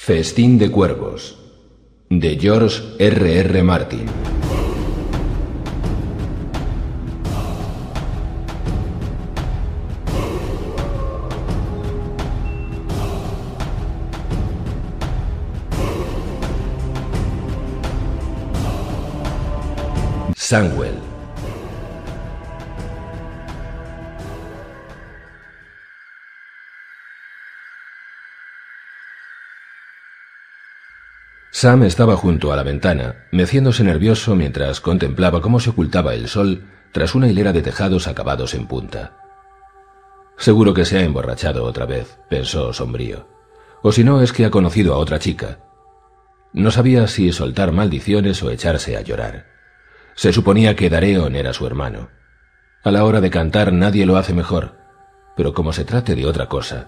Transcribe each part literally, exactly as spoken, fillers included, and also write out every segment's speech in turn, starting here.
Festín de cuervos, de George R R Martin. Samwell. Sam estaba junto a la ventana, meciéndose nervioso mientras contemplaba cómo se ocultaba el sol tras una hilera de tejados acabados en punta. Seguro que se ha emborrachado otra vez, pensó sombrío. O si no, es que ha conocido a otra chica. No sabía si soltar maldiciones o echarse a llorar. Se suponía que Dareon era su hermano. A la hora de cantar nadie lo hace mejor, pero como se trate de otra cosa.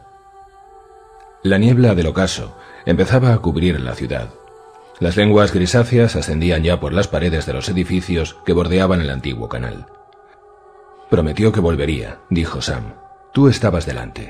La niebla del ocaso empezaba a cubrir la ciudad. Las lenguas grisáceas ascendían ya por las paredes de los edificios que bordeaban el antiguo canal. Prometió que volvería, dijo Sam. Tú estabas delante.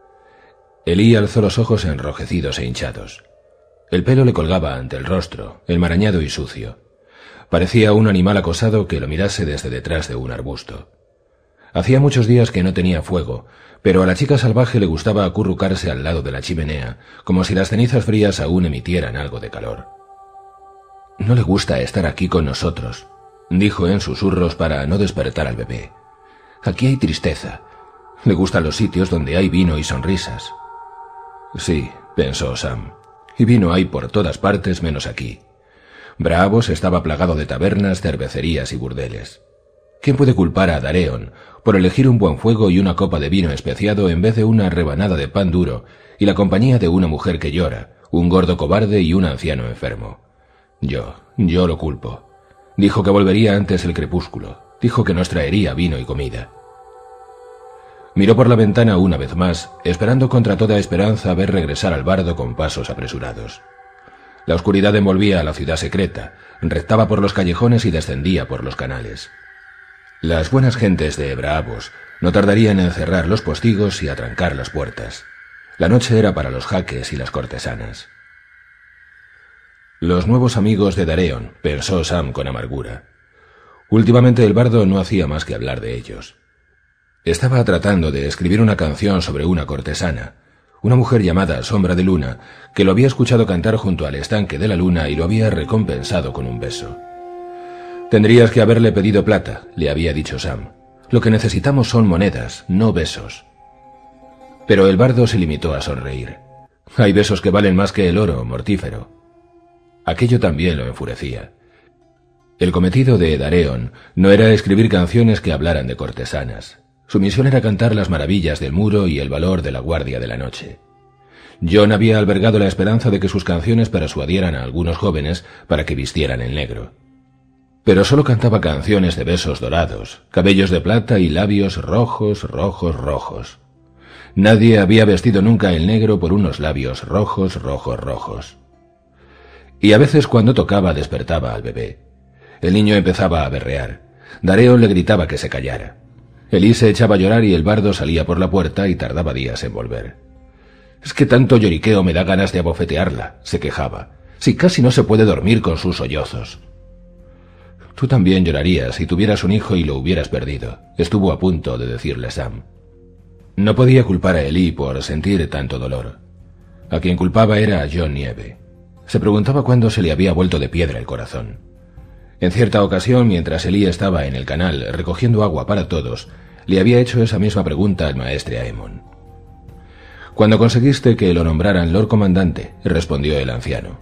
Elí alzó los ojos enrojecidos e hinchados. El pelo le colgaba ante el rostro, enmarañado y sucio. Parecía un animal acosado que lo mirase desde detrás de un arbusto. Hacía muchos días que no tenía fuego, pero a la chica salvaje le gustaba acurrucarse al lado de la chimenea, como si las cenizas frías aún emitieran algo de calor. No le gusta estar aquí con nosotros, dijo en susurros para no despertar al bebé. Aquí hay tristeza. Le gustan los sitios donde hay vino y sonrisas. Sí, pensó Sam, y vino hay por todas partes menos aquí. Braavos estaba plagado de tabernas, cervecerías y burdeles. ¿Quién puede culpar a Dareon por elegir un buen fuego y una copa de vino especiado en vez de una rebanada de pan duro y la compañía de una mujer que llora, un gordo cobarde y un anciano enfermo? Yo, yo lo culpo. Dijo que volvería antes el crepúsculo. Dijo que nos traería vino y comida. Miró por la ventana una vez más, esperando contra toda esperanza ver regresar al bardo con pasos apresurados. La oscuridad envolvía a la ciudad secreta, rectaba por los callejones y descendía por los canales. Las buenas gentes de Braavos no tardarían en cerrar los postigos y atrancar las puertas. La noche era para los jaques y las cortesanas. Los nuevos amigos de Dareon, pensó Sam con amargura. Últimamente el bardo no hacía más que hablar de ellos. Estaba tratando de escribir una canción sobre una cortesana, una mujer llamada Sombra de Luna, que lo había escuchado cantar junto al estanque de la luna y lo había recompensado con un beso. Tendrías que haberle pedido plata, le había dicho Sam. Lo que necesitamos son monedas, no besos. Pero el bardo se limitó a sonreír. Hay besos que valen más que el oro, mortífero. Aquello también lo enfurecía. El cometido de Dareon no era escribir canciones que hablaran de cortesanas. Su misión era cantar las maravillas del muro y el valor de la guardia de la noche. John había albergado la esperanza de que sus canciones persuadieran a algunos jóvenes para que vistieran en negro. Pero solo cantaba canciones de besos dorados, cabellos de plata y labios rojos, rojos, rojos. Nadie había vestido nunca el negro por unos labios rojos, rojos, rojos. Y a veces cuando tocaba despertaba al bebé. El niño empezaba a berrear. Dareon le gritaba que se callara. Elí se echaba a llorar y el bardo salía por la puerta y tardaba días en volver. «Es que tanto lloriqueo me da ganas de abofetearla», se quejaba. «Si casi no se puede dormir con sus sollozos». «Tú también llorarías si tuvieras un hijo y lo hubieras perdido», estuvo a punto de decirle Sam. No podía culpar a Elí por sentir tanto dolor. A quien culpaba era a John Nieve. Se preguntaba cuándo se le había vuelto de piedra el corazón. En cierta ocasión, mientras Elí estaba en el canal recogiendo agua para todos, le había hecho esa misma pregunta al maestre Aemon. «Cuando conseguiste que lo nombraran Lord Comandante», respondió el anciano.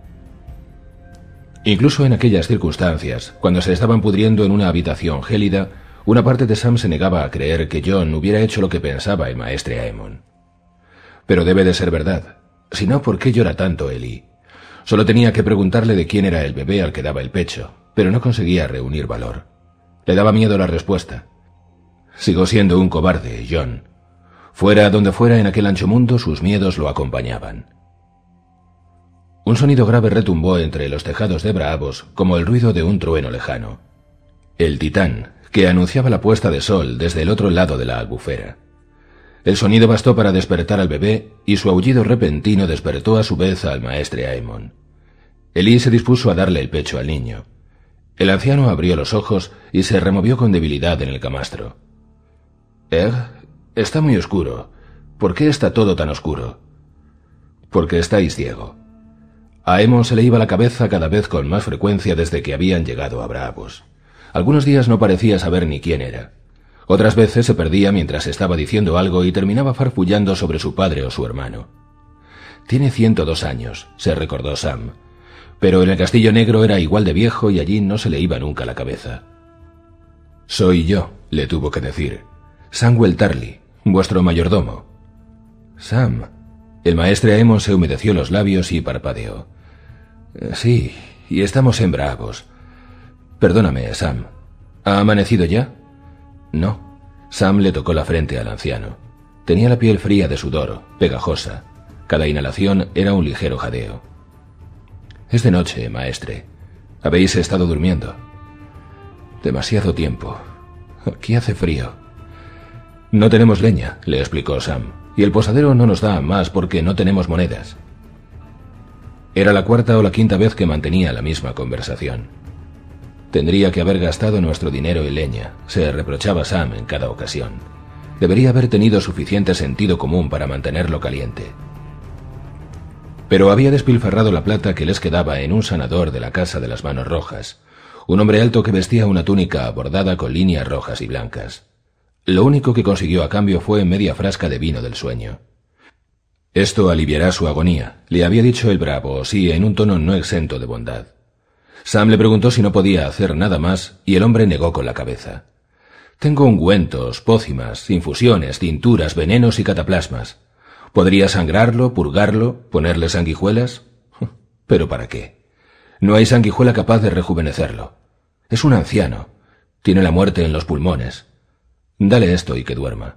Incluso en aquellas circunstancias, cuando se estaban pudriendo en una habitación gélida, una parte de Sam se negaba a creer que John hubiera hecho lo que pensaba el maestre Aemon. Pero debe de ser verdad. Si no, ¿por qué llora tanto Elí? Solo tenía que preguntarle de quién era el bebé al que daba el pecho, pero no conseguía reunir valor. Le daba miedo la respuesta. Sigo siendo un cobarde, John. Fuera donde fuera en aquel ancho mundo, sus miedos lo acompañaban. Un sonido grave retumbó entre los tejados de Braavos como el ruido de un trueno lejano. El titán, que anunciaba la puesta de sol desde el otro lado de la albufera. El sonido bastó para despertar al bebé y su aullido repentino despertó a su vez al maestre Aemon. Elí se dispuso a darle el pecho al niño. El anciano abrió los ojos y se removió con debilidad en el camastro. «Egg, está muy oscuro. ¿Por qué está todo tan oscuro?» «Porque estáis ciego». A Aemon se le iba la cabeza cada vez con más frecuencia desde que habían llegado a Braavos. Algunos días no parecía saber ni quién era. Otras veces se perdía mientras estaba diciendo algo y terminaba farfullando sobre su padre o su hermano. «Tiene ciento dos años», se recordó Sam. Pero en el Castillo Negro era igual de viejo y allí no se le iba nunca la cabeza. «Soy yo», le tuvo que decir. «Samwell Tarly, vuestro mayordomo». «Sam». El maestre Aemon se humedeció los labios y parpadeó. «Sí, y estamos en Braavos. Perdóname, Sam. ¿Ha amanecido ya?» «No». Sam le tocó la frente al anciano. Tenía la piel fría de sudor, pegajosa. Cada inhalación era un ligero jadeo. «Es de noche, maestre. ¿Habéis estado durmiendo?» «Demasiado tiempo. Aquí hace frío». «No tenemos leña», le explicó Sam, «y el posadero no nos da más porque no tenemos monedas». Era la cuarta o la quinta vez que mantenía la misma conversación. «Tendría que haber gastado nuestro dinero en leña», se reprochaba Sam en cada ocasión. «Debería haber tenido suficiente sentido común para mantenerlo caliente». Pero había despilfarrado la plata que les quedaba en un sanador de la Casa de las Manos Rojas, un hombre alto que vestía una túnica bordada con líneas rojas y blancas. Lo único que consiguió a cambio fue media frasca de vino del sueño. «Esto aliviará su agonía», le había dicho el bravo, sí, en un tono no exento de bondad. Sam le preguntó si no podía hacer nada más y el hombre negó con la cabeza. «Tengo ungüentos, pócimas, infusiones, tinturas, venenos y cataplasmas. ¿Podría sangrarlo, purgarlo, ponerle sanguijuelas? ¿Pero para qué? No hay sanguijuela capaz de rejuvenecerlo. Es un anciano. Tiene la muerte en los pulmones. Dale esto y que duerma».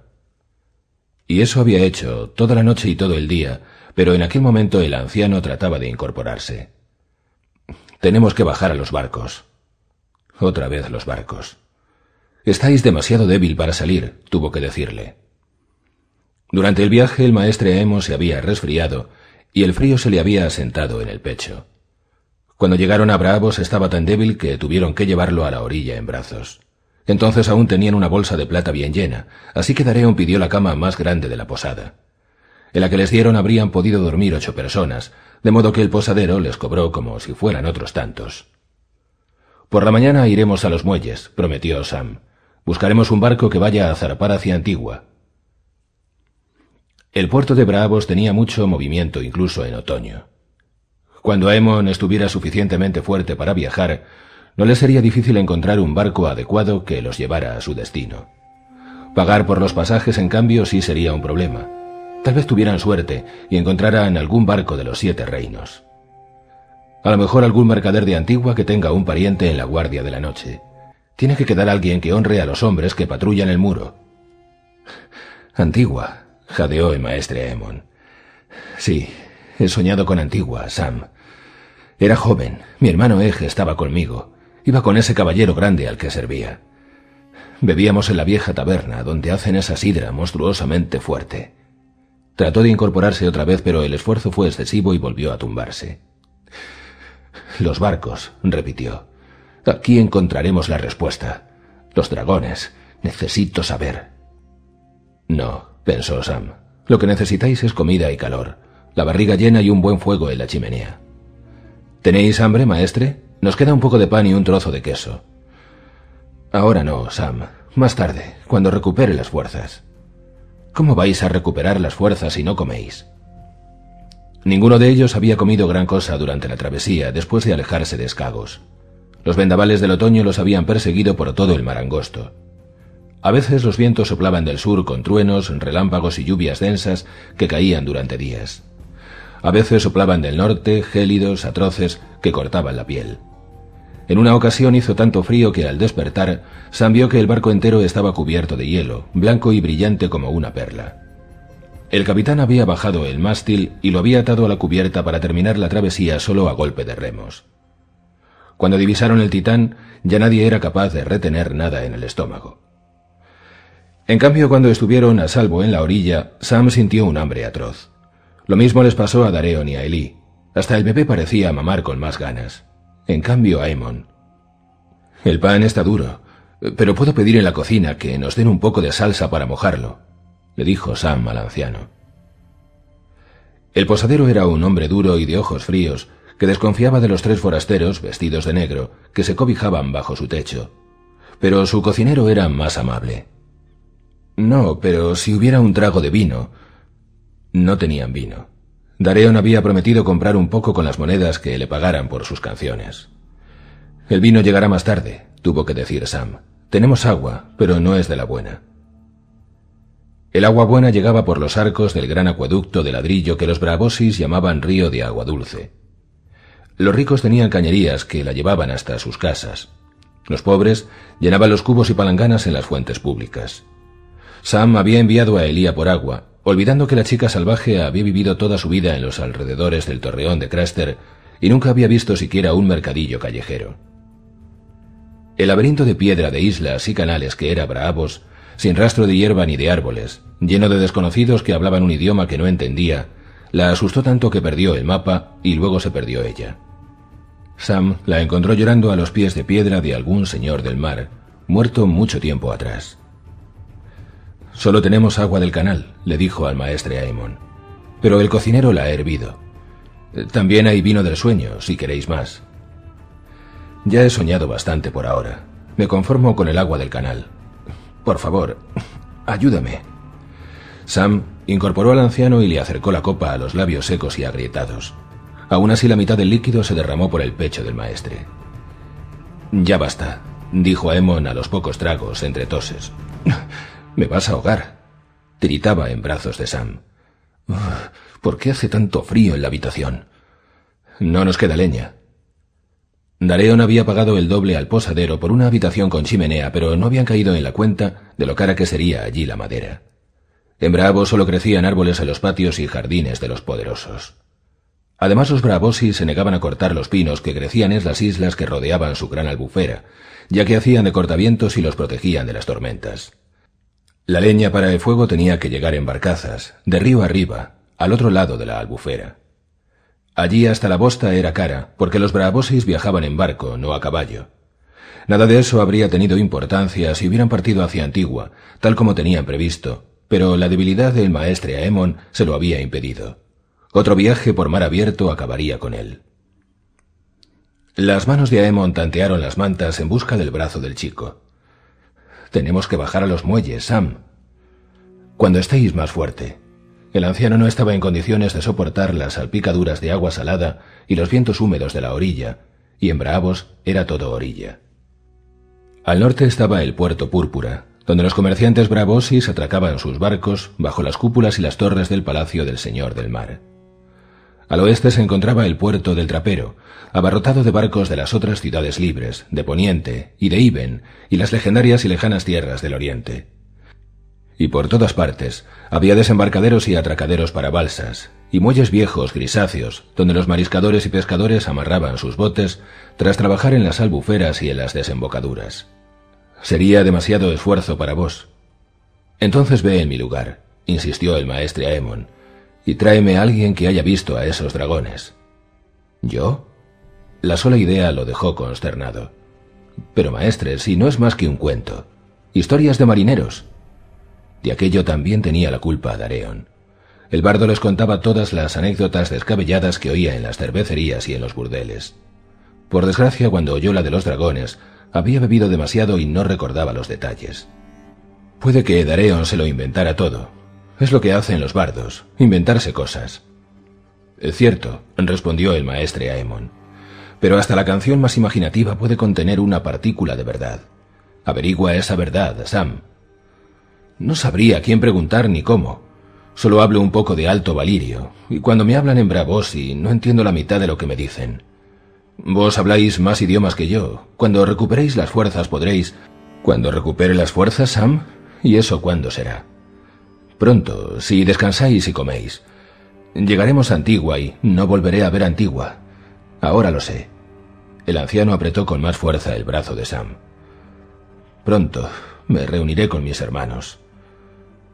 Y eso había hecho toda la noche y todo el día, pero en aquel momento el anciano trataba de incorporarse. «Tenemos que bajar a los barcos». Otra vez los barcos. «Estáis demasiado débil para salir», tuvo que decirle. Durante el viaje el maestre Aemon se había resfriado y el frío se le había asentado en el pecho. Cuando llegaron a Braavos estaba tan débil que tuvieron que llevarlo a la orilla en brazos. Entonces aún tenían una bolsa de plata bien llena, así que Dareon pidió la cama más grande de la posada. En la que les dieron habrían podido dormir ocho personas, de modo que el posadero les cobró como si fueran otros tantos. «Por la mañana iremos a los muelles», prometió Sam. «Buscaremos un barco que vaya a zarpar hacia Antigua». El puerto de Braavos tenía mucho movimiento incluso en otoño. Cuando Aemon estuviera suficientemente fuerte para viajar, no le sería difícil encontrar un barco adecuado que los llevara a su destino. Pagar por los pasajes, en cambio, sí sería un problema. Tal vez tuvieran suerte y encontraran algún barco de los siete reinos. A lo mejor algún mercader de Antigua que tenga un pariente en la guardia de la noche. Tiene que quedar alguien que honre a los hombres que patrullan el muro. «Antigua», jadeó el maestre Aemon. «Sí, he soñado con Antigua, Sam. Era joven, mi hermano Egg estaba conmigo, iba con ese caballero grande al que servía. Bebíamos en la vieja taberna, donde hacen esa sidra monstruosamente fuerte». Trató de incorporarse otra vez, pero el esfuerzo fue excesivo y volvió a tumbarse. «Los barcos», repitió. «Aquí encontraremos la respuesta. Los dragones. Necesito saber». «No», pensó Sam. «Lo que necesitáis es comida y calor, la barriga llena y un buen fuego en la chimenea». «¿Tenéis hambre, maestre? Nos queda un poco de pan y un trozo de queso». «Ahora no, Sam. Más tarde, cuando recupere las fuerzas». «¿Cómo vais a recuperar las fuerzas si no coméis?» Ninguno de ellos había comido gran cosa durante la travesía después de alejarse de Skagos. Los vendavales del otoño los habían perseguido por todo el mar angosto. A veces los vientos soplaban del sur con truenos, relámpagos y lluvias densas que caían durante días. A veces soplaban del norte, gélidos, atroces, que cortaban la piel. En una ocasión hizo tanto frío que al despertar, Sam vio que el barco entero estaba cubierto de hielo, blanco y brillante como una perla. El capitán había bajado el mástil y lo había atado a la cubierta para terminar la travesía solo a golpe de remos. Cuando divisaron el Titán, ya nadie era capaz de retener nada en el estómago. En cambio, cuando estuvieron a salvo en la orilla, Sam sintió un hambre atroz. Lo mismo les pasó a Dareon y a Elí. Hasta el bebé parecía mamar con más ganas. En cambio, Aemon... El pan está duro, pero puedo pedir en la cocina que nos den un poco de salsa para mojarlo, le dijo Sam al anciano. El posadero era un hombre duro y de ojos fríos, que desconfiaba de los tres forasteros, vestidos de negro, que se cobijaban bajo su techo. Pero su cocinero era más amable. No, pero si hubiera un trago de vino... No tenían vino. Dareon había prometido comprar un poco con las monedas que le pagaran por sus canciones. El vino llegará más tarde, tuvo que decir Sam. Tenemos agua, pero no es de la buena. El agua buena llegaba por los arcos del gran acueducto de ladrillo que los Braavosis llamaban río de agua dulce. Los ricos tenían cañerías que la llevaban hasta sus casas. Los pobres llenaban los cubos y palanganas en las fuentes públicas. Sam había enviado a Elía por agua, olvidando que la chica salvaje había vivido toda su vida en los alrededores del torreón de Craster y nunca había visto siquiera un mercadillo callejero. El laberinto de piedra de islas y canales que era Braavos, sin rastro de hierba ni de árboles, lleno de desconocidos que hablaban un idioma que no entendía, la asustó tanto que perdió el mapa y luego se perdió ella. Sam la encontró llorando a los pies de piedra de algún señor del mar, muerto mucho tiempo atrás. «Solo tenemos agua del canal», le dijo al maestre Aemon, «pero el cocinero la ha hervido. También hay vino del sueño, si queréis más». «Ya he soñado bastante por ahora. Me conformo con el agua del canal. Por favor, ayúdame». Sam incorporó al anciano y le acercó la copa a los labios secos y agrietados. Aún así la mitad del líquido se derramó por el pecho del maestre. «Ya basta», dijo Aemon a los pocos tragos entre toses. «Me vas a ahogar». Tiritaba en brazos de Sam. «¿Por qué hace tanto frío en la habitación?» «No nos queda leña». Dareon había pagado el doble al posadero por una habitación con chimenea, pero no habían caído en la cuenta de lo cara que sería allí la madera. En Braavos solo crecían árboles en los patios y jardines de los poderosos. Además, los Braavosis se negaban a cortar los pinos que crecían en las islas que rodeaban su gran albufera, ya que hacían de cortavientos y los protegían de las tormentas. La leña para el fuego tenía que llegar en barcazas, de río arriba, al otro lado de la albufera. Allí hasta la bosta era cara, porque los Braavosis viajaban en barco, no a caballo. Nada de eso habría tenido importancia si hubieran partido hacia Antigua, tal como tenían previsto, pero la debilidad del maestre Aemon se lo había impedido. Otro viaje por mar abierto acabaría con él. Las manos de Aemon tantearon las mantas en busca del brazo del chico. «Tenemos que bajar a los muelles, Sam. Cuando estéis más fuerte». El anciano no estaba en condiciones de soportar las salpicaduras de agua salada y los vientos húmedos de la orilla, y en Braavos era todo orilla. Al norte estaba el puerto Púrpura, donde los comerciantes Braavosis atracaban sus barcos bajo las cúpulas y las torres del palacio del Señor del Mar. Al oeste se encontraba el puerto del Trapero, abarrotado de barcos de las otras ciudades libres, de Poniente y de Iben, y las legendarias y lejanas tierras del Oriente. Y por todas partes había desembarcaderos y atracaderos para balsas, y muelles viejos grisáceos, donde los mariscadores y pescadores amarraban sus botes tras trabajar en las albuferas y en las desembocaduras. «Sería demasiado esfuerzo para vos». «Entonces ve en mi lugar», insistió el maestre Aemon, «y tráeme a alguien que haya visto a esos dragones». «¿Yo?» La sola idea lo dejó consternado. «Pero maestre, si no es más que un cuento. Historias de marineros». De aquello también tenía la culpa Dareon. El bardo les contaba todas las anécdotas descabelladas que oía en las cervecerías y en los burdeles. Por desgracia, cuando oyó la de los dragones, había bebido demasiado y no recordaba los detalles. Puede que Dareon se lo inventara todo. Es lo que hacen los bardos, inventarse cosas. «Es cierto», respondió el maestre Aemon, «pero hasta la canción más imaginativa puede contener una partícula de verdad. Averigua esa verdad, Sam». «No sabría a quién preguntar ni cómo. Solo hablo un poco de Alto Valirio, y cuando me hablan en Braavosi no entiendo la mitad de lo que me dicen. Vos habláis más idiomas que yo. Cuando recuperéis las fuerzas podréis...» «¿Cuando recupere las fuerzas, Sam? ¿Y eso cuándo será?» «Pronto, si descansáis y coméis. Llegaremos a Antigua y no volveré a ver Antigua. Ahora lo sé». El anciano apretó con más fuerza el brazo de Sam. «Pronto me reuniré con mis hermanos.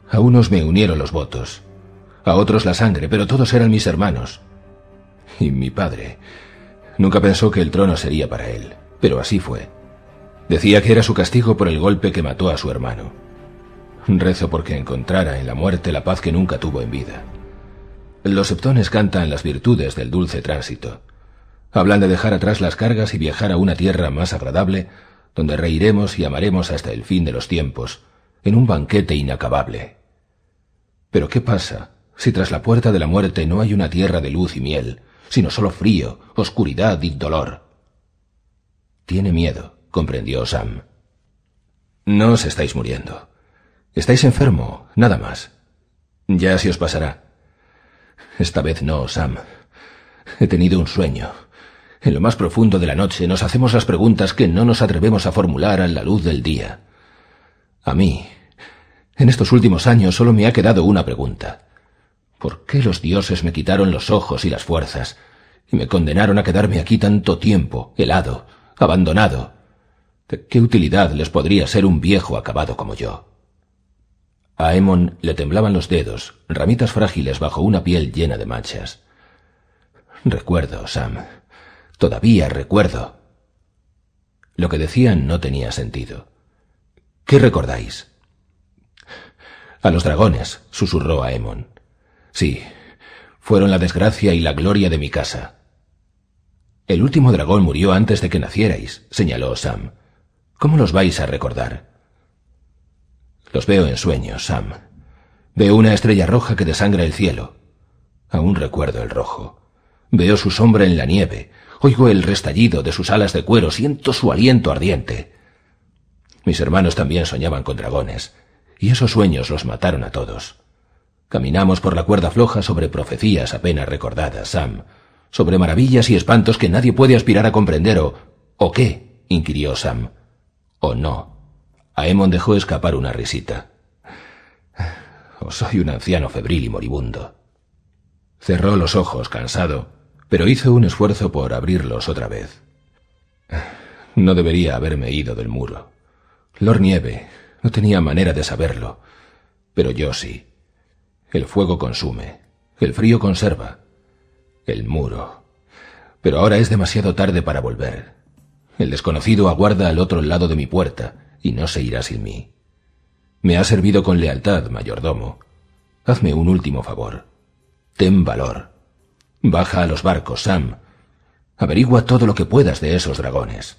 A unos me unieron los votos, a otros la sangre, pero todos eran mis hermanos. Y mi padre nunca pensó que el trono sería para él, pero así fue. Decía que era su castigo por el golpe que mató a su hermano. Rezo porque encontrara en la muerte la paz que nunca tuvo en vida. Los septones cantan las virtudes del dulce tránsito. Hablan de dejar atrás las cargas y viajar a una tierra más agradable, donde reiremos y amaremos hasta el fin de los tiempos, en un banquete inacabable. Pero ¿qué pasa si tras la puerta de la muerte no hay una tierra de luz y miel, sino solo frío, oscuridad y dolor? Tiene miedo, comprendió Sam. No os estáis muriendo. Estáis enfermo, nada más. Ya se os pasará. Esta vez no, Sam. He tenido un sueño. En lo más profundo de la noche nos hacemos las preguntas que no nos atrevemos a formular a la luz del día. A mí, en estos últimos años solo me ha quedado una pregunta. ¿Por qué los dioses me quitaron los ojos y las fuerzas y me condenaron a quedarme aquí tanto tiempo, helado, abandonado? ¿De qué utilidad les podría ser un viejo acabado como yo? A Aemon le temblaban los dedos, ramitas frágiles bajo una piel llena de manchas. Recuerdo, Sam. Todavía recuerdo. Lo que decían no tenía sentido. ¿Qué recordáis? A los dragones, susurró Aemon. Sí, fueron la desgracia y la gloria de mi casa. El último dragón murió antes de que nacierais, señaló Sam. ¿Cómo los vais a recordar? Los veo en sueños, Sam. Veo una estrella roja que desangra el cielo. Aún recuerdo el rojo. Veo su sombra en la nieve. Oigo el restallido de sus alas de cuero. Siento su aliento ardiente. Mis hermanos también soñaban con dragones, y esos sueños los mataron a todos. Caminamos por la cuerda floja sobre profecías apenas recordadas, Sam. Sobre maravillas y espantos que nadie puede aspirar a comprender o... ¿O qué? Inquirió Sam. ¿O no? Aemon dejó escapar una risita. O soy un anciano febril y moribundo. Cerró los ojos, cansado, pero hizo un esfuerzo por abrirlos otra vez. No debería haberme ido del muro. Lord Nieve no tenía manera de saberlo, pero yo sí. El fuego consume, el frío conserva. El muro. Pero ahora es demasiado tarde para volver. El desconocido aguarda al otro lado de mi puerta, y no se irá sin mí. Me ha servido con lealtad, mayordomo. Hazme un último favor. Ten valor. Baja a los barcos, Sam. Averigua todo lo que puedas de esos dragones.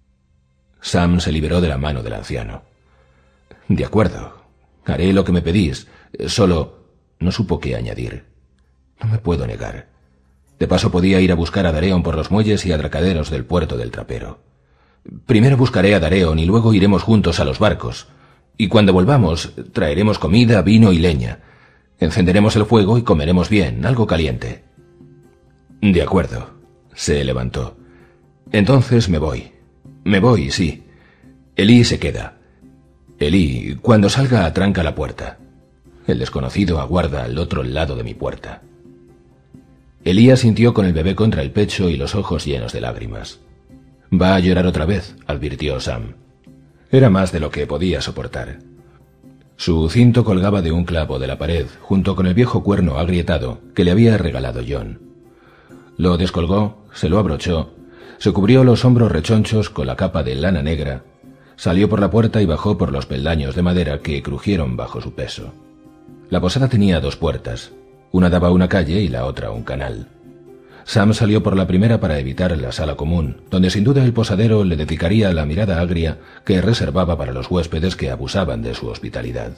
Sam se liberó de la mano del anciano. De acuerdo. Haré lo que me pedís. Solo... no supo qué añadir. No me puedo negar. De paso podía ir a buscar a Dareon por los muelles y atracaderos del puerto del Trapero. Primero buscaré a Dareon y luego iremos juntos a los barcos. Y cuando volvamos, traeremos comida, vino y leña. Encenderemos el fuego y comeremos bien, algo caliente. De acuerdo. Se levantó. Entonces me voy. Me voy, sí. Elí se queda. Elí, cuando salga, atranca la puerta. El desconocido aguarda al otro lado de mi puerta. Elí asintió con el bebé contra el pecho y los ojos llenos de lágrimas. Va a llorar otra vez, advirtió Sam. Era más de lo que podía soportar. Su cinto colgaba de un clavo de la pared, junto con el viejo cuerno agrietado que le había regalado Jon. Lo descolgó, se lo abrochó, se cubrió los hombros rechonchos con la capa de lana negra, salió por la puerta y bajó por los peldaños de madera que crujieron bajo su peso. La posada tenía dos puertas, una daba a una calle y la otra a un canal. Sam salió por la primera para evitar la sala común, donde sin duda el posadero le dedicaría la mirada agria que reservaba para los huéspedes que abusaban de su hospitalidad.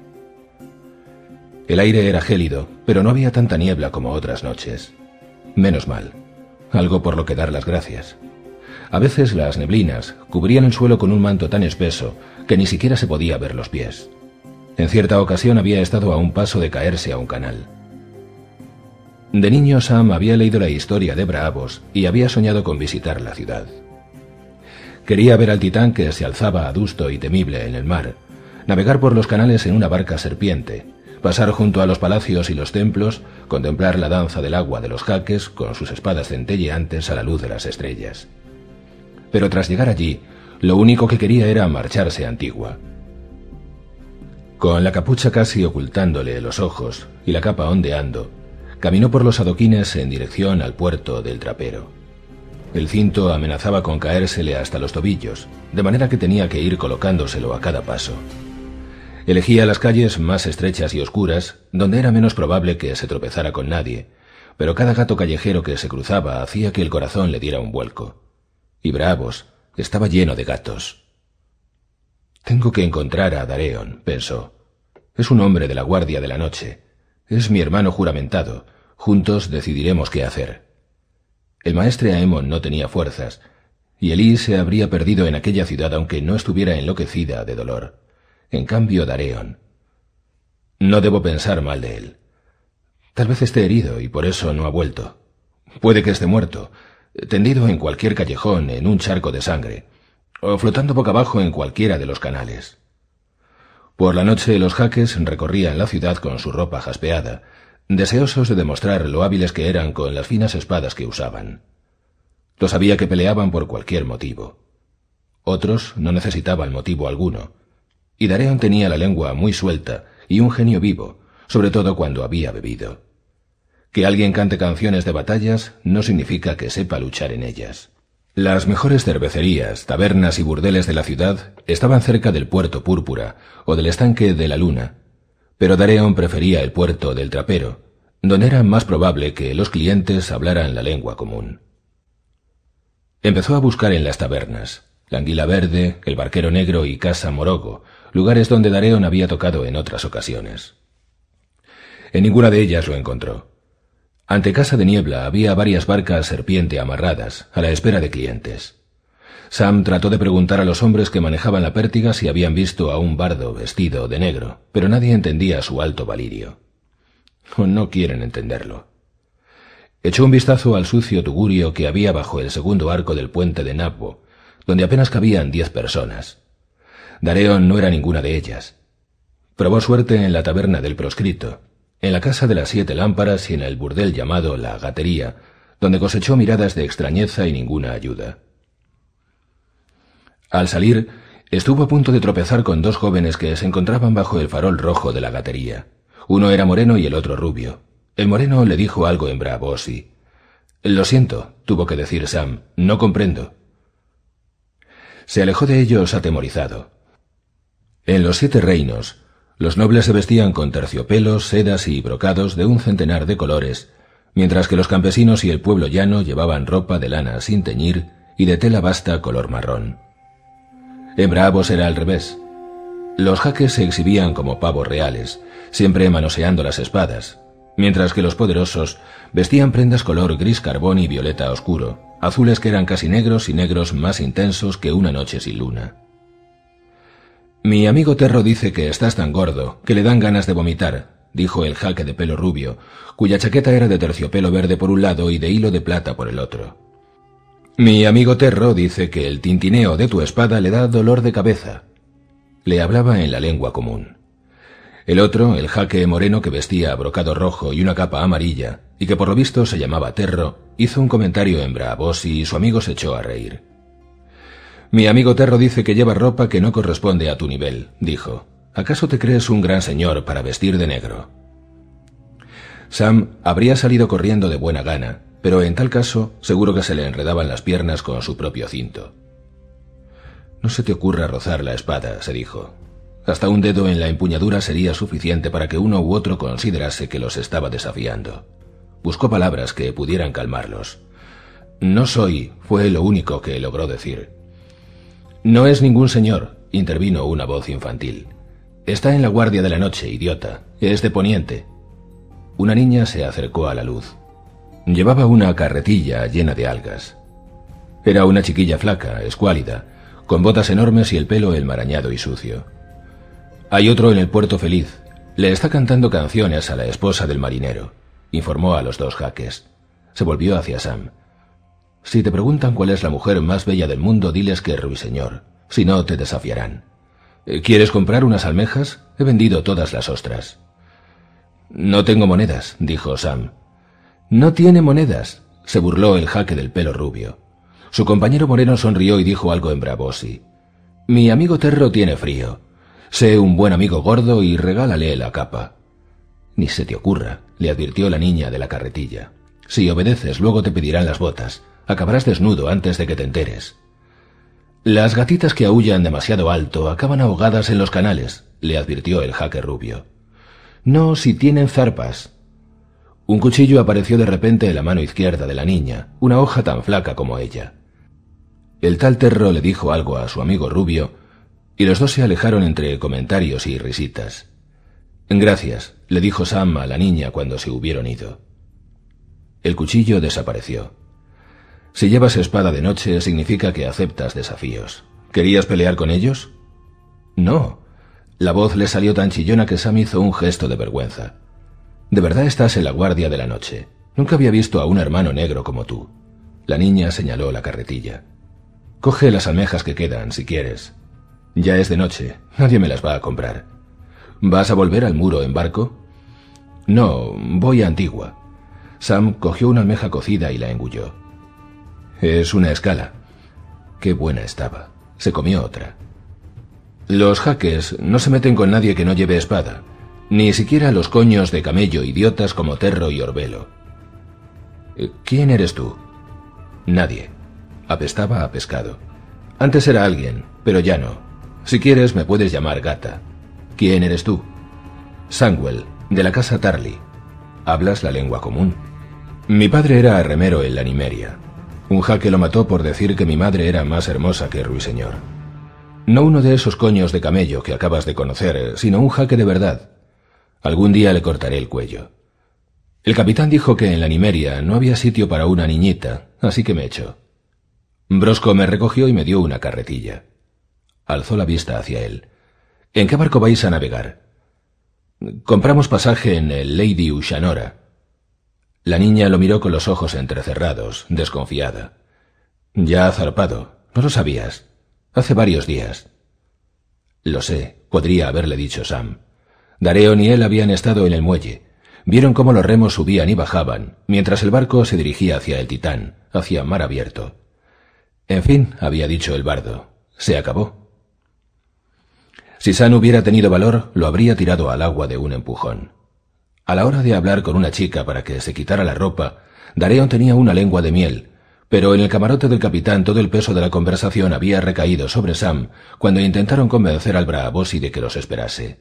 El aire era gélido, pero no había tanta niebla como otras noches. Menos mal, algo por lo que dar las gracias. A veces las neblinas cubrían el suelo con un manto tan espeso que ni siquiera se podía ver los pies. En cierta ocasión había estado a un paso de caerse a un canal. De niño Sam había leído la historia de Braavos y había soñado con visitar la ciudad. Quería ver al titán que se alzaba adusto y temible en el mar, navegar por los canales en una barca serpiente, pasar junto a los palacios y los templos, contemplar la danza del agua de los jaques con sus espadas centelleantes a la luz de las estrellas. Pero tras llegar allí, lo único que quería era marcharse a Antigua. Con la capucha casi ocultándole los ojos y la capa ondeando, caminó por los adoquines en dirección al puerto del trapero. El cinto amenazaba con caérsele hasta los tobillos, de manera que tenía que ir colocándoselo a cada paso. Elegía las calles más estrechas y oscuras, donde era menos probable que se tropezara con nadie, pero cada gato callejero que se cruzaba hacía que el corazón le diera un vuelco. Y Braavos estaba lleno de gatos. Tengo que encontrar a Dareon, pensó. Es un hombre de la guardia de la noche. Es mi hermano juramentado. Juntos decidiremos qué hacer. El maestre Aemon no tenía fuerzas, y Elí se habría perdido en aquella ciudad aunque no estuviera enloquecida de dolor. En cambio, Dareon. No debo pensar mal de él. Tal vez esté herido y por eso no ha vuelto. Puede que esté muerto, tendido en cualquier callejón en un charco de sangre, o flotando boca abajo en cualquiera de los canales. Por la noche los jaques recorrían la ciudad con su ropa jaspeada, deseosos de demostrar lo hábiles que eran con las finas espadas que usaban. Lo sabía que peleaban por cualquier motivo. Otros no necesitaban motivo alguno, y Dareon tenía la lengua muy suelta y un genio vivo, sobre todo cuando había bebido. Que alguien cante canciones de batallas no significa que sepa luchar en ellas. Las mejores cervecerías, tabernas y burdeles de la ciudad estaban cerca del puerto Púrpura o del estanque de la Luna, pero Dareon prefería el puerto del Trapero, donde era más probable que los clientes hablaran la lengua común. Empezó a buscar en las tabernas, la Anguila Verde, el Barquero Negro y Casa Morogo, lugares donde Dareon había tocado en otras ocasiones. En ninguna de ellas lo encontró. Ante Casa de Niebla había varias barcas serpiente amarradas, a la espera de clientes. Sam trató de preguntar a los hombres que manejaban la pértiga si habían visto a un bardo vestido de negro, pero nadie entendía su alto valirio. O no quieren entenderlo. Echó un vistazo al sucio tugurio que había bajo el segundo arco del puente de Nabbo, donde apenas cabían diez personas. Dareon no era ninguna de ellas. Probó suerte en la taberna del proscrito, en la casa de las siete lámparas y en el burdel llamado la Gatería, donde cosechó miradas de extrañeza y ninguna ayuda. Al salir, estuvo a punto de tropezar con dos jóvenes que se encontraban bajo el farol rojo de la Gatería. Uno era moreno y el otro rubio. El moreno le dijo algo en Braavosi. «Lo siento», tuvo que decir Sam, «no comprendo». Se alejó de ellos atemorizado. En los siete reinos, los nobles se vestían con terciopelos, sedas y brocados de un centenar de colores, mientras que los campesinos y el pueblo llano llevaban ropa de lana sin teñir y de tela basta color marrón. En Braavos era al revés. Los jaques se exhibían como pavos reales, siempre manoseando las espadas, mientras que los poderosos vestían prendas color gris carbón y violeta oscuro, azules que eran casi negros y negros más intensos que una noche sin luna. «Mi amigo Terro dice que estás tan gordo que le dan ganas de vomitar», dijo el jaque de pelo rubio, cuya chaqueta era de terciopelo verde por un lado y de hilo de plata por el otro. «Mi amigo Terro dice que el tintineo de tu espada le da dolor de cabeza». Le hablaba en la lengua común. El otro, el jaque moreno que vestía brocado rojo y una capa amarilla, y que por lo visto se llamaba Terro, hizo un comentario en Braavosi y su amigo se echó a reír. «Mi amigo Terro dice que lleva ropa que no corresponde a tu nivel», dijo. «¿Acaso te crees un gran señor para vestir de negro?» Sam habría salido corriendo de buena gana, pero en tal caso seguro que se le enredaban las piernas con su propio cinto. «No se te ocurra rozar la espada», se dijo. Hasta un dedo en la empuñadura sería suficiente para que uno u otro considerase que los estaba desafiando. Buscó palabras que pudieran calmarlos. «No soy», fue lo único que logró decir. «No es ningún señor», intervino una voz infantil. «Está en la guardia de la noche, idiota. Es de Poniente». Una niña se acercó a la luz. Llevaba una carretilla llena de algas. Era una chiquilla flaca, escuálida, con botas enormes y el pelo enmarañado y sucio. «Hay otro en el puerto feliz. Le está cantando canciones a la esposa del marinero», informó a los dos jaques. Se volvió hacia Sam. «Si te preguntan cuál es la mujer más bella del mundo, diles que es Ruiseñor. Si no, te desafiarán. ¿Quieres comprar unas almejas? He vendido todas las ostras». «No tengo monedas», dijo Sam. «No tiene monedas», se burló el jaque del pelo rubio. Su compañero moreno sonrió y dijo algo en Braavosi. «Mi amigo Terro tiene frío. Sé un buen amigo gordo y regálale la capa. Ni se te ocurra, le advirtió la niña de la carretilla. Si obedeces, luego te pedirán las botas. Acabarás desnudo antes de que te enteres. Las gatitas que aúllan demasiado alto acaban ahogadas en los canales, le advirtió el jaque rubio. No, si tienen zarpas. Un cuchillo apareció de repente en la mano izquierda de la niña, una hoja tan flaca como ella. El tal Terro le dijo algo a su amigo rubio, y los dos se alejaron entre comentarios y risitas. Gracias, le dijo Sam a la niña cuando se hubieron ido. El cuchillo desapareció. Si llevas espada de noche significa que aceptas desafíos. ¿Querías pelear con ellos? No. La voz le salió tan chillona que Sam hizo un gesto de vergüenza. De verdad estás en la guardia de la noche. Nunca había visto a un hermano negro como tú. La niña señaló la carretilla. Coge las almejas que quedan, si quieres. Ya es de noche, nadie me las va a comprar. ¿Vas a volver al muro en barco? No, voy a Antigua. Sam cogió una almeja cocida y la engulló. Es una escala. Qué buena estaba. Se comió otra. Los jaques no se meten con nadie que no lleve espada, ni siquiera los coños de camello idiotas como Terro y Orbelo. ¿Quién eres tú? Nadie. Apestaba a pescado. Antes era alguien, pero ya no. Si quieres me puedes llamar gata. ¿Quién eres tú? Sangwell, de la casa Tarly. ¿Hablas la lengua común? Mi padre era remero en la Nimeria. Un jaque lo mató por decir que mi madre era más hermosa que Ruiseñor. No uno de esos coños de camello que acabas de conocer, sino un jaque de verdad. Algún día le cortaré el cuello. El capitán dijo que en la Nimeria no había sitio para una niñita, así que me echó. Brosco me recogió y me dio una carretilla. Alzó la vista hacia él. ¿En qué barco vais a navegar? Compramos pasaje en el Lady Ushanora. La niña lo miró con los ojos entrecerrados, desconfiada. Ya ha zarpado. ¿No lo sabías? Hace varios días. Lo sé, podría haberle dicho Sam. Dareon y él habían estado en el muelle. Vieron cómo los remos subían y bajaban, mientras el barco se dirigía hacia el Titán, hacia mar abierto. En fin, había dicho el bardo, se acabó. Si Sam hubiera tenido valor, lo habría tirado al agua de un empujón. A la hora de hablar con una chica para que se quitara la ropa, Dareon tenía una lengua de miel, pero en el camarote del capitán todo el peso de la conversación había recaído sobre Sam cuando intentaron convencer al Braavosi de que los esperase.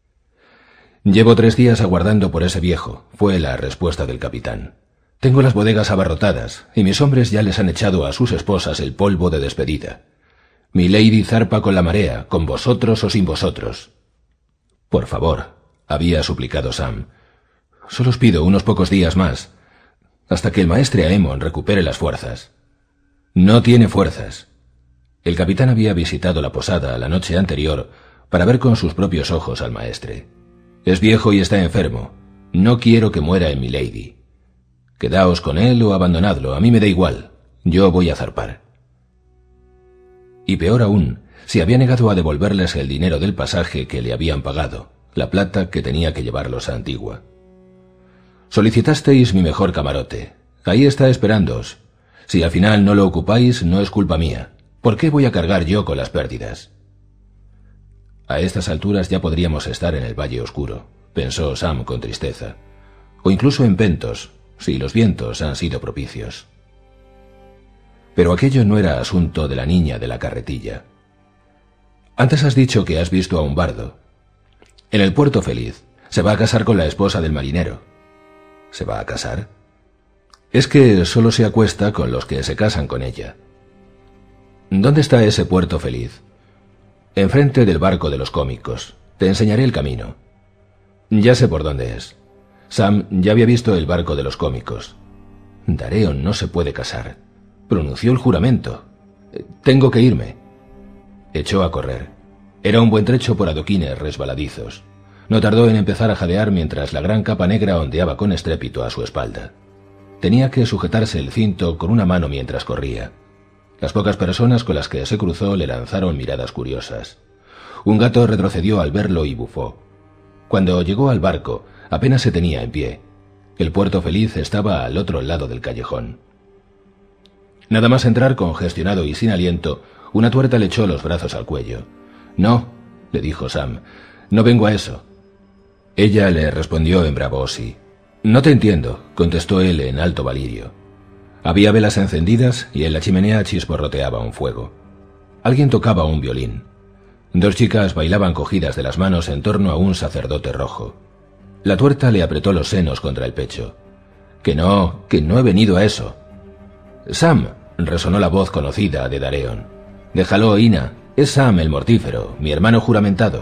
Llevo tres días aguardando por ese viejo, fue la respuesta del capitán. Tengo las bodegas abarrotadas, y mis hombres ya les han echado a sus esposas el polvo de despedida. Mi lady zarpa con la marea, con vosotros o sin vosotros. Por favor, había suplicado Sam. Solo os pido unos pocos días más, hasta que el maestre Aemon recupere las fuerzas. No tiene fuerzas. El capitán había visitado la posada la noche anterior para ver con sus propios ojos al maestre. Es viejo y está enfermo. No quiero que muera en mi lady. Quedaos con él o abandonadlo, a mí me da igual. Yo voy a zarpar. Y peor aún, se había negado a devolverles el dinero del pasaje que le habían pagado, la plata que tenía que llevarlos a Antigua. Solicitasteis mi mejor camarote. Ahí está esperándoos. Si al final no lo ocupáis, no es culpa mía. ¿Por qué voy a cargar yo con las pérdidas? A estas alturas ya podríamos estar en el Valle Oscuro, pensó Sam con tristeza. O incluso en Pentos, si los vientos han sido propicios. Pero aquello no era asunto de la niña de la carretilla. Antes has dicho que has visto a un bardo. En el Puerto Feliz. Se va a casar con la esposa del marinero. ¿Se va a casar? Es que solo se acuesta con los que se casan con ella. ¿Dónde está ese Puerto Feliz? Enfrente del barco de los cómicos. Te enseñaré el camino. Ya sé por dónde es. Sam ya había visto el barco de los cómicos. Dareon no se puede casar. Pronunció el juramento. Tengo que irme. Echó a correr. Era un buen trecho por adoquines resbaladizos. No tardó en empezar a jadear mientras la gran capa negra ondeaba con estrépito a su espalda. Tenía que sujetarse el cinto con una mano mientras corría. Las pocas personas con las que se cruzó le lanzaron miradas curiosas. Un gato retrocedió al verlo y bufó. Cuando llegó al barco, apenas se tenía en pie. El Puerto Feliz estaba al otro lado del callejón. Nada más entrar, congestionado y sin aliento, una tuerta le echó los brazos al cuello. No, le dijo Sam. No vengo a eso. Ella le respondió en bravosi. No te entiendo, contestó él en alto valirio. Había velas encendidas y en la chimenea chisporroteaba un fuego. Alguien tocaba un violín. Dos chicas bailaban cogidas de las manos en torno a un sacerdote rojo. La tuerta le apretó los senos contra el pecho. Que no, que no he venido a eso. Sam, resonó la voz conocida de Dareon. Déjalo, Ina. Es Sam el mortífero, mi hermano juramentado.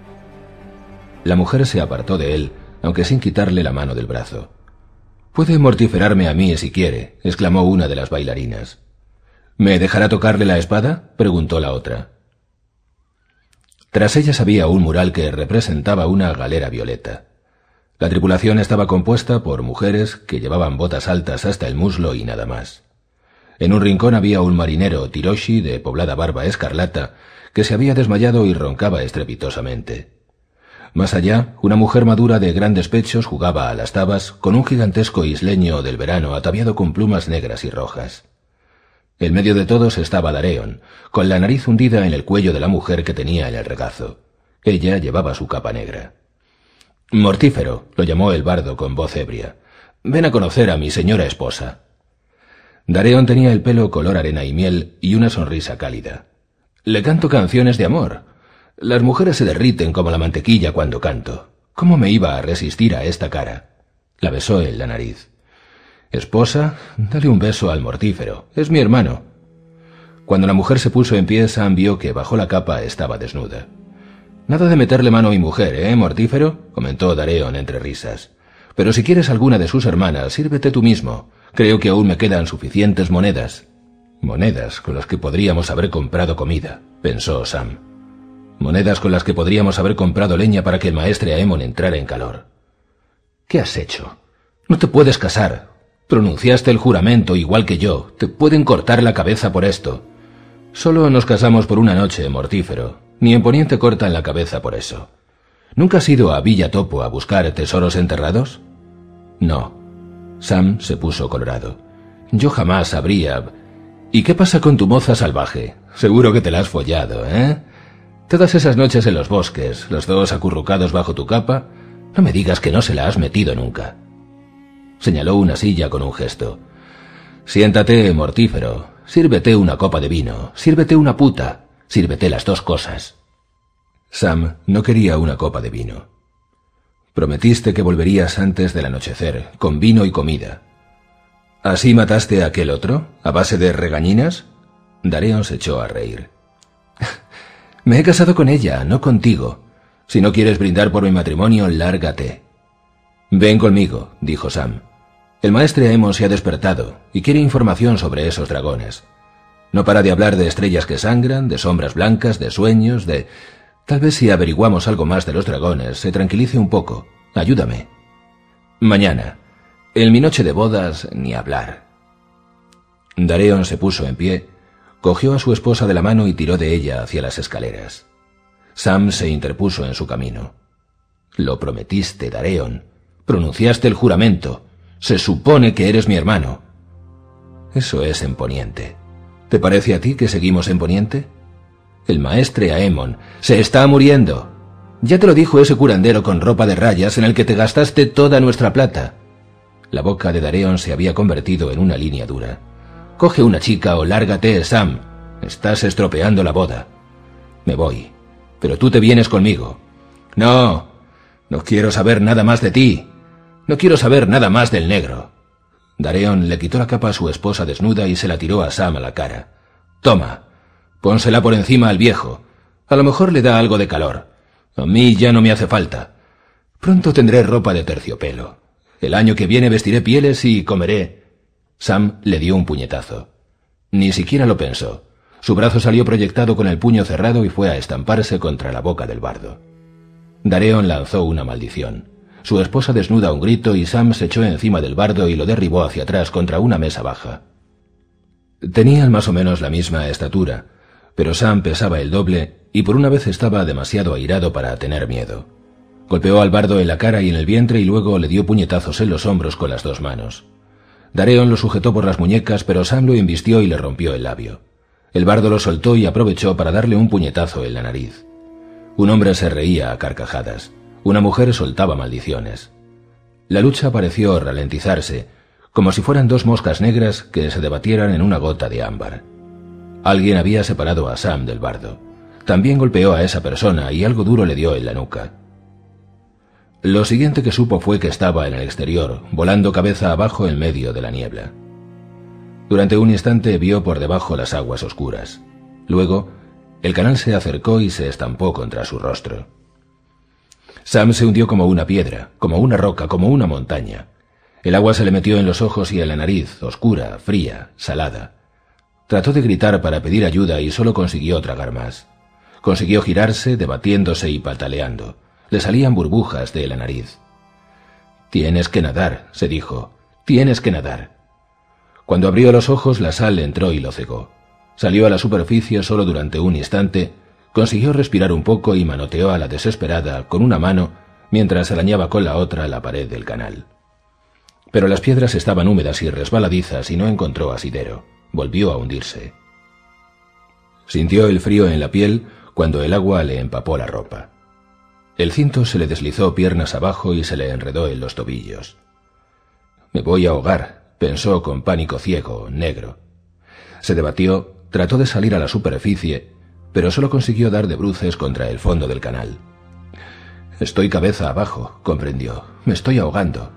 La mujer se apartó de él, aunque sin quitarle la mano del brazo. Puede mortiferarme a mí si quiere, exclamó una de las bailarinas. ¿Me dejará tocarle la espada?, preguntó la otra. Tras ellas había un mural que representaba una galera violeta. La tripulación estaba compuesta por mujeres que llevaban botas altas hasta el muslo y nada más. En un rincón había un marinero tiroshi de poblada barba escarlata que se había desmayado y roncaba estrepitosamente. Más allá, una mujer madura de grandes pechos jugaba a las tabas con un gigantesco isleño del verano ataviado con plumas negras y rojas. En medio de todos estaba Dareon, con la nariz hundida en el cuello de la mujer que tenía en el regazo. Ella llevaba su capa negra. «Mortífero», lo llamó el bardo con voz ebria. «Ven a conocer a mi señora esposa». Dareon tenía el pelo color arena y miel y una sonrisa cálida. «Le canto canciones de amor. Las mujeres se derriten como la mantequilla cuando canto. ¿Cómo me iba a resistir a esta cara?» La besó en la nariz. «Esposa, dale un beso al mortífero. Es mi hermano». Cuando la mujer se puso en pie, Sam vio que bajo la capa estaba desnuda. «Nada de meterle mano a mi mujer, ¿eh, mortífero?», comentó Dareon entre risas. «Pero si quieres alguna de sus hermanas, sírvete tú mismo. Creo que aún me quedan suficientes monedas». «Monedas con las que podríamos haber comprado comida», pensó Sam. «Monedas con las que podríamos haber comprado leña para que el maestre Aemon entrara en calor». «¿Qué has hecho? No te puedes casar. Pronunciaste el juramento igual que yo. Te pueden cortar la cabeza por esto». «Solo nos casamos por una noche, mortífero. Ni en Poniente cortan la cabeza por eso». «¿Nunca has ido a Villa Topo a buscar tesoros enterrados?» «No». Sam se puso colorado. «Yo jamás habría... ¿Y qué pasa con tu moza salvaje? Seguro que te la has follado, ¿eh? Todas esas noches en los bosques, los dos acurrucados bajo tu capa, no me digas que no se la has metido nunca». Señaló una silla con un gesto. «Siéntate, mortífero. Sírvete una copa de vino. Sírvete una puta. Sírvete las dos cosas». Sam no quería una copa de vino. «Prometiste que volverías antes del anochecer, con vino y comida. ¿Así mataste a aquel otro, a base de regañinas?» Dareon se echó a reír. «Me he casado con ella, no contigo. Si no quieres brindar por mi matrimonio, lárgate». «Ven conmigo», dijo Sam. «El maestre Aemon se ha despertado y quiere información sobre esos dragones. No para de hablar de estrellas que sangran, de sombras blancas, de sueños, de... Tal vez si averiguamos algo más de los dragones, se tranquilice un poco. Ayúdame». «Mañana. En mi noche de bodas, ni hablar». Dareon se puso en pie, cogió a su esposa de la mano y tiró de ella hacia las escaleras. Sam se interpuso en su camino. «Lo prometiste, Dareon. Pronunciaste el juramento. Se supone que eres mi hermano». «Eso es en Poniente. ¿Te parece a ti que seguimos en Poniente? El maestre Aemon se está muriendo. Ya te lo dijo ese curandero con ropa de rayas en el que te gastaste toda nuestra plata». La boca de Dareon se había convertido en una línea dura. «Coge una chica o lárgate, Sam. Estás estropeando la boda». «Me voy. Pero tú te vienes conmigo». «No. No quiero saber nada más de ti. No quiero saber nada más del negro». Dareon le quitó la capa a su esposa desnuda y se la tiró a Sam a la cara. «Toma. Pónsela por encima al viejo. A lo mejor le da algo de calor. A mí ya no me hace falta. Pronto tendré ropa de terciopelo. El año que viene vestiré pieles y comeré». Sam le dio un puñetazo. Ni siquiera lo pensó. Su brazo salió proyectado con el puño cerrado y fue a estamparse contra la boca del bardo. Dareon lanzó una maldición. Su esposa desnuda un grito y Sam se echó encima del bardo y lo derribó hacia atrás contra una mesa baja. Tenían más o menos la misma estatura, pero Sam pesaba el doble y por una vez estaba demasiado airado para tener miedo. Golpeó al bardo en la cara y en el vientre y luego le dio puñetazos en los hombros con las dos manos. Dareon lo sujetó por las muñecas, pero Sam lo embistió y le rompió el labio. El bardo lo soltó y aprovechó para darle un puñetazo en la nariz. Un hombre se reía a carcajadas. Una mujer soltaba maldiciones. La lucha pareció ralentizarse, como si fueran dos moscas negras que se debatieran en una gota de ámbar. Alguien había separado a Sam del bardo. También golpeó a esa persona y algo duro le dio en la nuca. Lo siguiente que supo fue que estaba en el exterior, volando cabeza abajo en medio de la niebla. Durante un instante vio por debajo las aguas oscuras. Luego, el canal se acercó y se estampó contra su rostro. Sam se hundió como una piedra, como una roca, como una montaña. El agua se le metió en los ojos y en la nariz, oscura, fría, salada. Trató de gritar para pedir ayuda y solo consiguió tragar más. Consiguió girarse, debatiéndose y pataleando. Le salían burbujas de la nariz. «Tienes que nadar», se dijo. «Tienes que nadar». Cuando abrió los ojos, la sal entró y lo cegó. Salió a la superficie solo durante un instante, consiguió respirar un poco y manoteó a la desesperada con una mano mientras arañaba con la otra la pared del canal. Pero las piedras estaban húmedas y resbaladizas y no encontró asidero. Volvió a hundirse. Sintió el frío en la piel cuando el agua le empapó la ropa. El cinto se le deslizó piernas abajo y se le enredó en los tobillos. «Me voy a ahogar», pensó con pánico ciego, negro. Se debatió, trató de salir a la superficie, pero solo consiguió dar de bruces contra el fondo del canal. «Estoy cabeza abajo», comprendió. «Me estoy ahogando».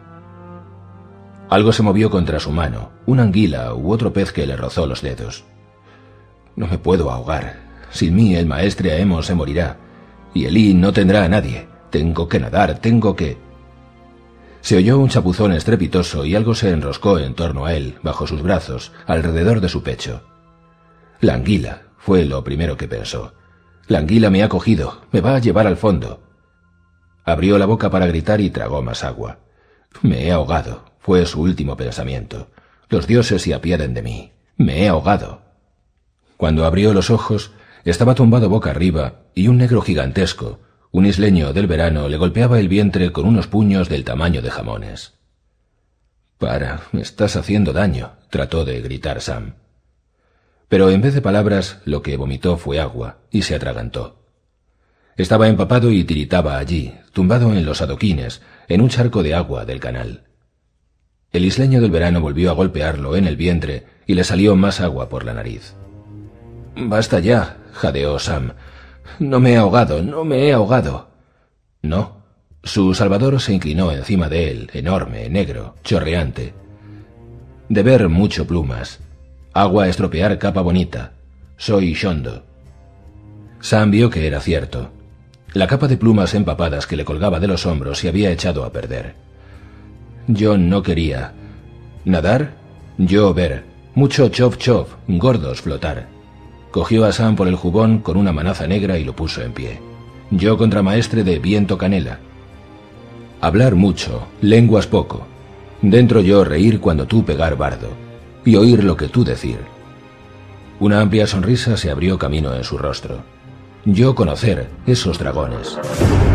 Algo se movió contra su mano, una anguila u otro pez que le rozó los dedos. «No me puedo ahogar. Sin mí el maestre Aemon se morirá, y Elí no tendrá a nadie. Tengo que nadar, tengo que...» Se oyó un chapuzón estrepitoso y algo se enroscó en torno a él, bajo sus brazos, alrededor de su pecho. «La anguila», fue lo primero que pensó. «La anguila me ha cogido, me va a llevar al fondo». Abrió la boca para gritar y tragó más agua. «Me he ahogado», fue su último pensamiento. «Los dioses se apiaden de mí. Me he ahogado». Cuando abrió los ojos, estaba tumbado boca arriba y un negro gigantesco, un isleño del verano, le golpeaba el vientre con unos puños del tamaño de jamones. «Para, me estás haciendo daño», trató de gritar Sam. Pero en vez de palabras, lo que vomitó fue agua, y se atragantó. Estaba empapado y tiritaba allí, tumbado en los adoquines, en un charco de agua del canal. El isleño del verano volvió a golpearlo en el vientre y le salió más agua por la nariz. «Basta ya», jadeó Sam. «No me he ahogado, no me he ahogado». No. Su salvador se inclinó encima de él, enorme, negro, chorreante. «De ver mucho plumas. Agua estropear capa bonita. Soy Shondo». Sam vio que era cierto. La capa de plumas empapadas que le colgaba de los hombros se había echado a perder. John no quería. ¿Nadar? Yo ver. Mucho chof chof, gordos flotar. Cogió a Sam por el jubón con una manaza negra y lo puso en pie. Yo contramaestre de viento canela. Hablar mucho, lenguas poco. Dentro yo reír cuando tú pegar bardo. Y oír lo que tú decir. Una amplia sonrisa se abrió camino en su rostro. Yo conocer esos dragones.